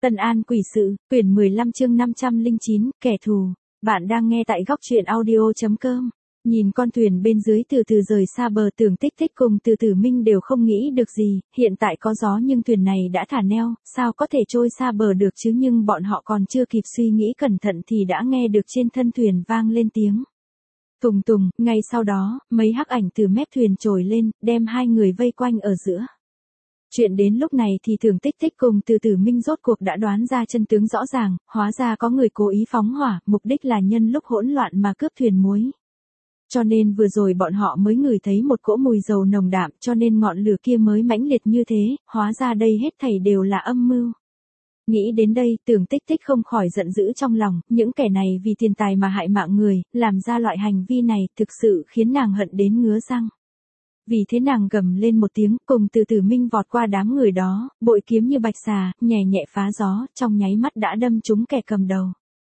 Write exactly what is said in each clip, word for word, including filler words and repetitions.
Tân An Quỷ Sự, quyển mười lăm chương năm trăm lẻ chín, kẻ thù. Bạn đang nghe tại góc truyện audio chấm com. Nhìn con thuyền bên dưới từ từ rời xa bờ, Tưởng Tích Tích cùng Từ Tử Minh đều không nghĩ được gì, hiện tại có gió nhưng thuyền này đã thả neo, sao có thể trôi xa bờ được chứ, nhưng bọn họ còn chưa kịp suy nghĩ cẩn thận thì đã nghe được trên thân thuyền vang lên tiếng tùng tùng, ngay sau đó, mấy hắc ảnh từ mép thuyền trồi lên, đem hai người vây quanh ở giữa. Chuyện đến lúc này thì Tưởng Tích Tích cùng Từ Tử Minh rốt cuộc đã đoán ra chân tướng rõ ràng, hóa ra có người cố ý phóng hỏa, mục đích là nhân lúc hỗn loạn mà cướp thuyền muối. Cho nên vừa rồi bọn họ mới ngửi thấy một cỗ mùi dầu nồng đạm, cho nên ngọn lửa kia mới mãnh liệt như thế, hóa ra đây hết thảy đều là âm mưu. Nghĩ đến đây, Tưởng Tích Tích không khỏi giận dữ trong lòng, những kẻ này vì tiền tài mà hại mạng người, làm ra loại hành vi này, thực sự khiến nàng hận đến ngứa răng. Vì thế nàng gầm lên một tiếng, cùng Từ Tử Minh vọt qua đám người đó, bội kiếm như bạch xà, nhẹ nhẹ phá gió, trong nháy mắt đã đâm trúng kẻ cầm đầu.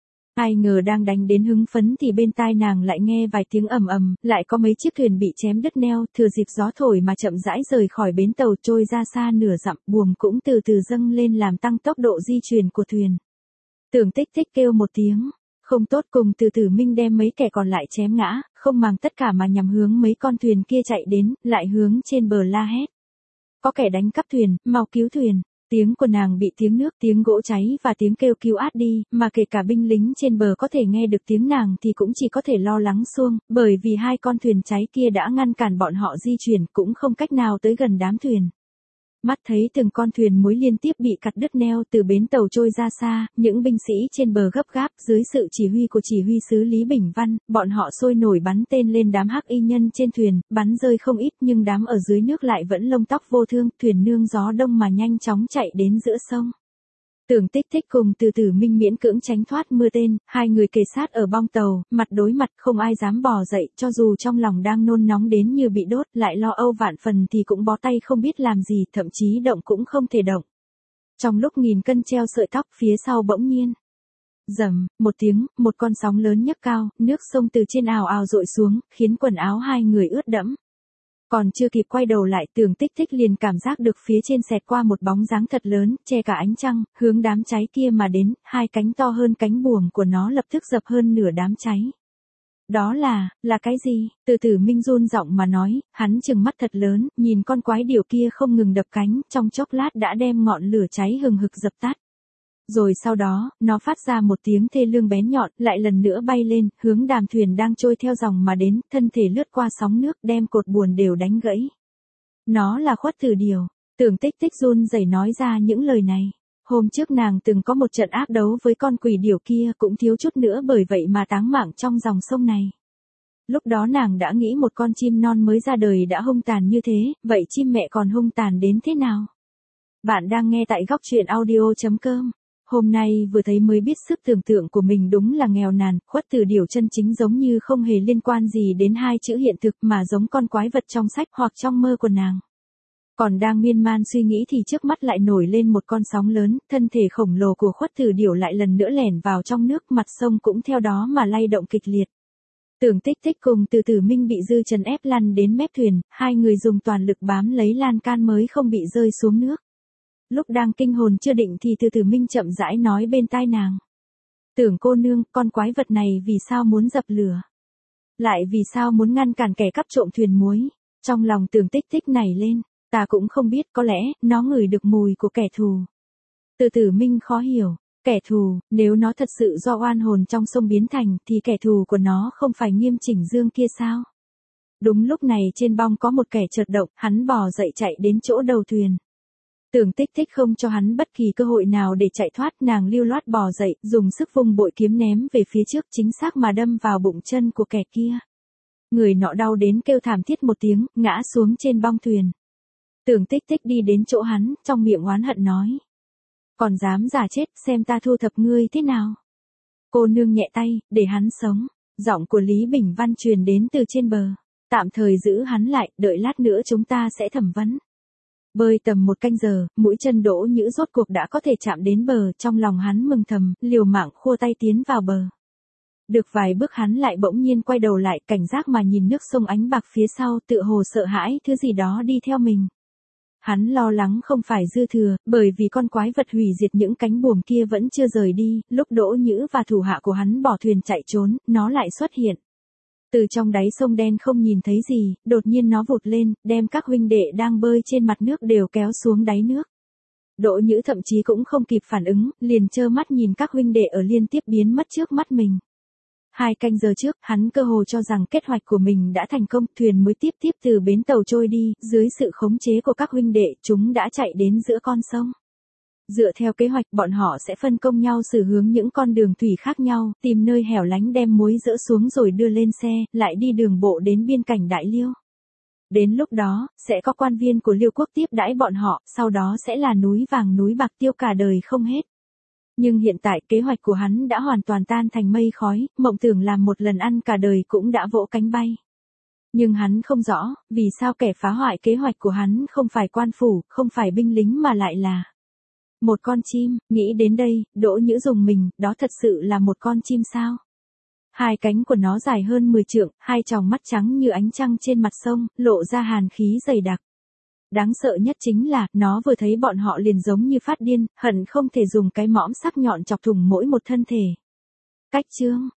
Ai ngờ đang đánh đến hứng phấn thì bên tai nàng lại nghe vài tiếng ầm ầm, lại có mấy chiếc thuyền bị chém đứt neo, thừa dịp gió thổi mà chậm rãi rời khỏi bến tàu trôi ra xa nửa dặm, buồm cũng từ từ dâng lên làm tăng tốc độ di chuyển của thuyền. Tưởng Tích Tích kêu một tiếng không tốt, cùng Từ Tử Minh đem mấy kẻ còn lại chém ngã, không màng tất cả mà nhằm hướng mấy con thuyền kia chạy đến, lại hướng trên bờ la hét. Có kẻ đánh cắp thuyền, mau cứu thuyền. Tiếng của nàng bị tiếng nước, tiếng gỗ cháy và tiếng kêu cứu át đi, mà kể cả binh lính trên bờ có thể nghe được tiếng nàng thì cũng chỉ có thể lo lắng xuông, bởi vì hai con thuyền cháy kia đã ngăn cản bọn họ di chuyển, cũng không cách nào tới gần đám thuyền. Mắt thấy từng con thuyền muối liên tiếp bị cắt đứt neo từ bến tàu trôi ra xa, những binh sĩ trên bờ gấp gáp, dưới sự chỉ huy của chỉ huy sứ Lý Bình Văn, bọn họ sôi nổi bắn tên lên đám hắc y nhân trên thuyền, bắn rơi không ít nhưng đám ở dưới nước lại vẫn lông tóc vô thương, thuyền nương gió đông mà nhanh chóng chạy đến giữa sông. Tưởng Tích Tích cùng Từ Tử Minh miễn cưỡng tránh thoát mưa tên, hai người kề sát ở bong tàu, mặt đối mặt, không ai dám bò dậy, cho dù trong lòng đang nôn nóng đến như bị đốt, lại lo âu vạn phần thì cũng bó tay không biết làm gì, thậm chí động cũng không thể động. Trong lúc nghìn cân treo sợi tóc, phía sau bỗng nhiên rầm một tiếng, một con sóng lớn nhấc cao, nước sông từ trên ào ào dội xuống, khiến quần áo hai người ướt đẫm. Còn chưa kịp quay đầu lại, Tưởng Tích Tích liền cảm giác được phía trên xẹt qua một bóng dáng thật lớn, che cả ánh trăng, hướng đám cháy kia mà đến, hai cánh to hơn cánh buồm của nó lập tức dập hơn nửa đám cháy. Đó là, là cái gì? Từ Tử Minh run giọng mà nói, hắn trừng mắt thật lớn, nhìn con quái điểu kia không ngừng đập cánh, trong chốc lát đã đem ngọn lửa cháy hừng hực dập tắt. Rồi sau đó, nó phát ra một tiếng thê lương bén nhọn, lại lần nữa bay lên, hướng đàm thuyền đang trôi theo dòng mà đến, thân thể lướt qua sóng nước, đem cột buồm đều đánh gãy. Nó là Khuất Tử Điểu. Tưởng Tích Tích run rẩy nói ra những lời này. Hôm trước nàng từng có một trận ác đấu với con quỷ điểu kia, cũng thiếu chút nữa bởi vậy mà táng mạng trong dòng sông này. Lúc đó nàng đã nghĩ một con chim non mới ra đời đã hung tàn như thế, vậy chim mẹ còn hung tàn đến thế nào? Bạn đang nghe tại góc truyện audio chấm com. Hôm nay vừa thấy mới biết sức tưởng tượng của mình đúng là nghèo nàn, Khuất Tử Điểu chân chính giống như không hề liên quan gì đến hai chữ hiện thực mà giống con quái vật trong sách hoặc trong mơ của nàng. Còn đang miên man suy nghĩ thì trước mắt lại nổi lên một con sóng lớn, thân thể khổng lồ của Khuất Tử Điểu lại lần nữa lẻn vào trong nước, mặt sông cũng theo đó mà lay động kịch liệt. Tưởng Tích Tích cùng Từ Tử Minh bị dư chấn ép lăn đến mép thuyền, hai người dùng toàn lực bám lấy lan can mới không bị rơi xuống nước. Lúc đang kinh hồn chưa định thì Từ Tử Minh chậm rãi nói bên tai nàng. Tưởng cô nương, con quái vật này vì sao muốn dập lửa? Lại vì sao muốn ngăn cản kẻ cắp trộm thuyền muối? Trong lòng Tưởng Tích Tích nảy lên, ta cũng không biết, có lẽ, nó ngửi được mùi của kẻ thù. Từ Tử Minh khó hiểu, kẻ thù, nếu nó thật sự do oan hồn trong sông biến thành thì kẻ thù của nó không phải Nghiêm Chỉnh Dương kia sao? Đúng lúc này trên bong có một kẻ chợt động, hắn bò dậy chạy đến chỗ đầu thuyền. Tưởng Tích Tích không cho hắn bất kỳ cơ hội nào để chạy thoát, nàng lưu loát bò dậy, dùng sức vung bội kiếm ném về phía trước, chính xác mà đâm vào bụng chân của kẻ kia. Người nọ đau đến kêu thảm thiết một tiếng, ngã xuống trên bong thuyền. Tưởng Tích Tích đi đến chỗ hắn, trong miệng oán hận nói. Còn dám giả chết, xem ta thu thập ngươi thế nào. Cô nương nhẹ tay, để hắn sống. Giọng của Lý Bình Văn truyền đến từ trên bờ. Tạm thời giữ hắn lại, đợi lát nữa chúng ta sẽ thẩm vấn. Bơi tầm một canh giờ, mũi chân Đỗ Nhữ rốt cuộc đã có thể chạm đến bờ, trong lòng hắn mừng thầm, liều mạng khua tay tiến vào bờ. Được vài bước hắn lại bỗng nhiên quay đầu lại, cảnh giác mà nhìn nước sông ánh bạc phía sau, tựa hồ sợ hãi thứ gì đó đi theo mình. Hắn lo lắng không phải dư thừa, bởi vì con quái vật hủy diệt những cánh buồm kia vẫn chưa rời đi, lúc Đỗ Nhữ và thủ hạ của hắn bỏ thuyền chạy trốn, nó lại xuất hiện. Từ trong đáy sông đen không nhìn thấy gì, đột nhiên nó vụt lên, đem các huynh đệ đang bơi trên mặt nước đều kéo xuống đáy nước. Đỗ Nhữ thậm chí cũng không kịp phản ứng, liền trơ mắt nhìn các huynh đệ ở liên tiếp biến mất trước mắt mình. Hai canh giờ trước, hắn cơ hồ cho rằng kế hoạch của mình đã thành công, thuyền mới tiếp tiếp từ bến tàu trôi đi, dưới sự khống chế của các huynh đệ, chúng đã chạy đến giữa con sông. Dựa theo kế hoạch, bọn họ sẽ phân công nhau xử hướng những con đường thủy khác nhau, tìm nơi hẻo lánh đem muối dỡ xuống rồi đưa lên xe, lại đi đường bộ đến biên cảnh Đại Liêu. Đến lúc đó, sẽ có quan viên của Liêu quốc tiếp đãi bọn họ, sau đó sẽ là núi vàng núi bạc tiêu cả đời không hết. Nhưng hiện tại kế hoạch của hắn đã hoàn toàn tan thành mây khói, mộng tưởng làm một lần ăn cả đời cũng đã vỗ cánh bay. Nhưng hắn không rõ, vì sao kẻ phá hoại kế hoạch của hắn không phải quan phủ, không phải binh lính mà lại là một con chim. Nghĩ đến đây, Đỗ Nhữ dùng mình, đó thật sự là một con chim sao? Hai cánh của nó dài hơn mười trượng, hai tròng mắt trắng như ánh trăng trên mặt sông, lộ ra hàn khí dày đặc. Đáng sợ nhất chính là, nó vừa thấy bọn họ liền giống như phát điên, hận không thể dùng cái mõm sắc nhọn chọc thủng mỗi một thân thể. Cách chương